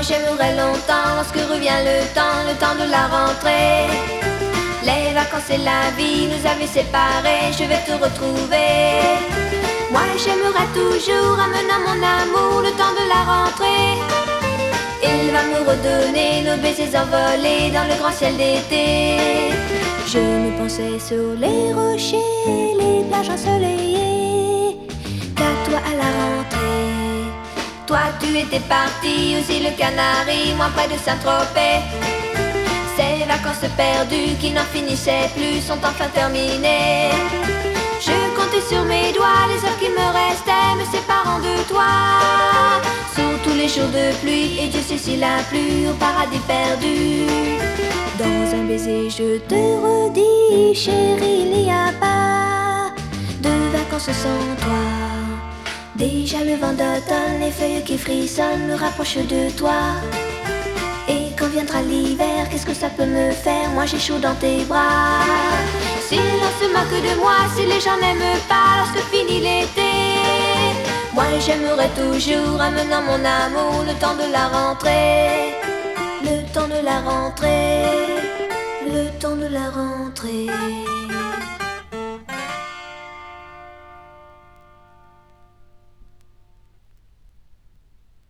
j'aimerais longtemps lorsque revient le temps de la rentrée. Les vacances et la vie nous avaient séparés, je vais te retrouver. Moi j'aimerais toujours amener mon amour le temps de la rentrée. Il va me redonner nos baisers envolés dans le grand ciel d'été. Je me pensais sur les rochers, les plages ensoleillées, qu'à toi à la rentrée. Toi tu étais parti aux îles Canaries, moi près de Saint-Tropez. Ces vacances perdues qui n'en finissaient plus sont enfin terminées. Je comptais sur mes doigts les heures qui me restaient me séparant de toi. Sur tous les jours de pluie, et Dieu sait s'il a plu au paradis perdu. Dans un baiser je te redis, chérie, il n'y a pas de vacances sans toi. Déjà le vent d'automne, les feuilles qui frissonnent me rapprochent de toi. Et quand viendra l'hiver, qu'est-ce que ça peut me faire? Moi j'ai chaud dans tes bras. Si l'on se moque de moi, si les gens n'aiment pas lorsque finit l'été, moi j'aimerais toujours amener mon amour le temps de la rentrée. Le temps de la rentrée, le temps de la rentrée.